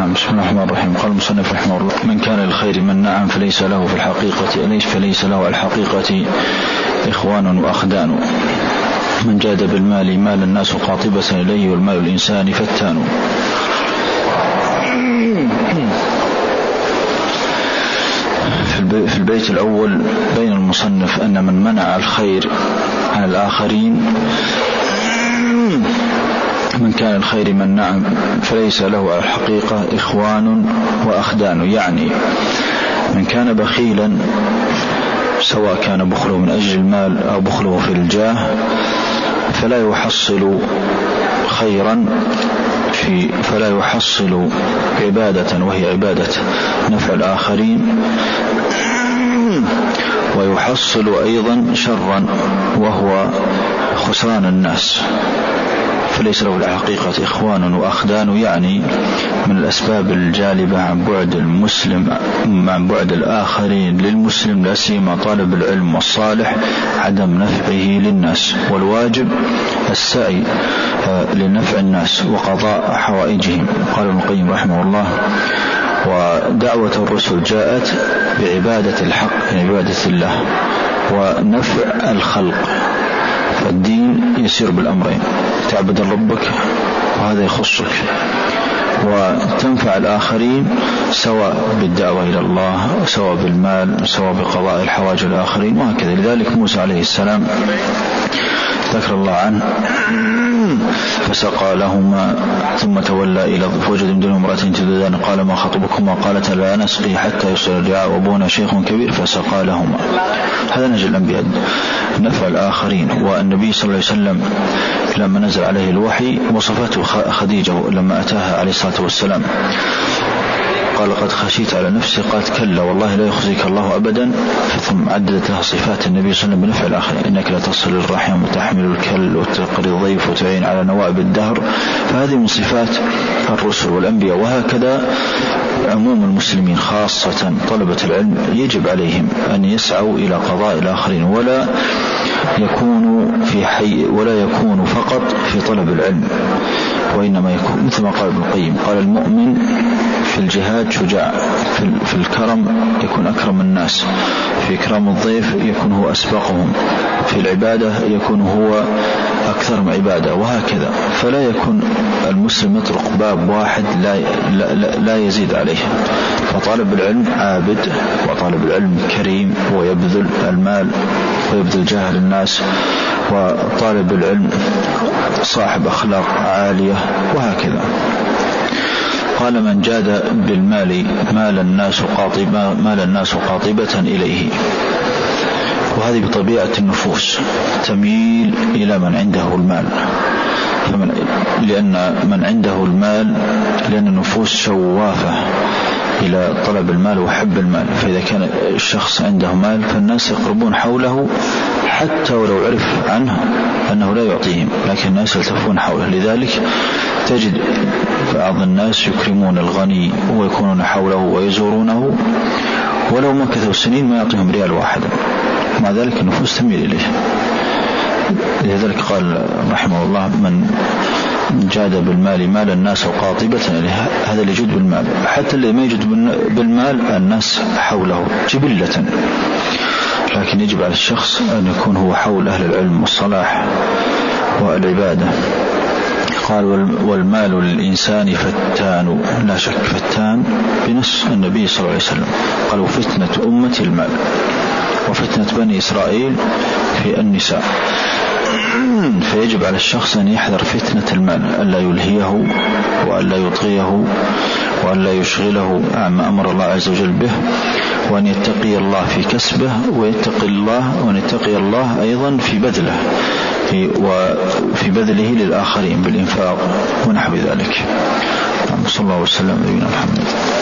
بسم الله الرحمن الرحيم. قال المصنف رحمه الله: من كان للخير مناعا فليس له على الحقيقة إخوان وأخدان. من جاد بالمال مال الناس قاطبة إليه والمال الإنسان فتان. في البيت الأول بين المصنف أن من منع الخير عن الآخرين من كان الخير مناعا فليس له على الحقيقة إخوان وأخدان، يعني من كان بخيلا سواء كان بخله من أجل المال أو بخله في الجاه فلا يحصل خيرا فلا يحصل عبادة وهي عبادة نفع الآخرين، ويحصل أيضا شرا وهو خسران الناس. فليس له الحقيقة إخوان وأخدان، يعني من الأسباب الجالبة عن بعد المسلم عن بعد الآخرين للمسلم لا سيما طالب العلم والصالح عدم نفعه للناس، والواجب السعي لنفع الناس وقضاء حوائجهم. قال ابن القيم رحمه الله: ودعوة الرسل جاءت بعبادة الحق، يعني عبادة الله، ونفع الخلق. فالدين يسير بالأمرين: تعبد ربك وهذا يخصك، وتنفع الآخرين سواء بالدعوة إلى الله سواء بالمال سواء بقضاء الحوائج الآخرين، وهكذا. لذلك موسى عليه السلام ذكر الله عنه: فسقى لهما ثم تولى إلى فوجد من دونهما امرأتين تذودان قال ما خطبكما قالتا لا نسقي حتى يصدر الرعاء وأبونا شيخ كبير فسقى لهما. هذا نهج الأنبياء، نفع الآخرين. والنبي صلى الله عليه وسلم لما نزل عليه الوحي وصفته خديجة لما أتاها عليه الصلاة والسلام قال: قد خشيت على نفسي، قالت: كلا والله لا يخزيك الله أبدا. ثم عددت لها صفات النبي صلى الله عليه وسلم بنفع الآخرين: إنك لا تصل الرحم وتحمل الكل وتقري الضيف وتعين على نوائب الدهر. فهذه من صفات الرسل والأنبياء. وهكذا عموم المسلمين خاصة طلبة العلم يجب عليهم أن يسعوا إلى قضاء الآخرين، ولا يكون فقط في طلب العلم، وإنما يكون مثل ما قال ابن القيم: قال المؤمن في الجهاد شجاع، في الكرم يكون أكرم الناس، في إكرام الضيف يكون هو أسبقهم، في العبادة يكون هو أكثر من عبادة، وهكذا. فلا يكون المسلم يطرق باب واحد لا يزيد عليه. فطالب العلم عابد، وطالب العلم كريم ويبذل المال ويبذل جاه للناس، وطالب العلم صاحب أخلاق عالية، وهكذا. قال: من جاد بالمال مال الناس قاطبة إليه. وهذه بطبيعة النفوس تميل إلى من عنده المال، لأن من عنده المال لأن النفوس شوافة إلى طلب المال وحب المال. فإذا كان الشخص عنده مال فالناس يقربون حوله حتى ولو عرف عنه أنه لا يعطيهم، لكن الناس يلتفون حوله. لذلك تجد بعض الناس يكرمون الغني ويكونون حوله ويزورونه ولو مكثوا سنين ما يعطيهم ريال واحدا، مع ذلك النفوس تميل إليه. لذلك قال رحمه الله: من جاد بالمال مال الناس قاطبة إليه. هذا اللي يجد بالمال، حتى اللي ما يجد بالمال الناس حوله جبلة، لكن يجب على الشخص أن يكون هو حول أهل العلم والصلاح والعبادة. قال: والمال للإنسان فتان، لا شك فتان بنص النبي صلى الله عليه وسلم. قال: وفتنة أمتي المال، وفتنة بني إسرائيل في النساء. فيجب على الشخص أن يحذر فتنة المال، ألا يلهيه وألا يطغيه وألا يشغله عما أمر الله عز وجل به، وأن يتقي الله في كسبه وأن يتقي الله أيضا في بذله وفي بذله للآخرين بالإنفاق ونحو ذلك. صلى الله وسلم على نبينا محمد.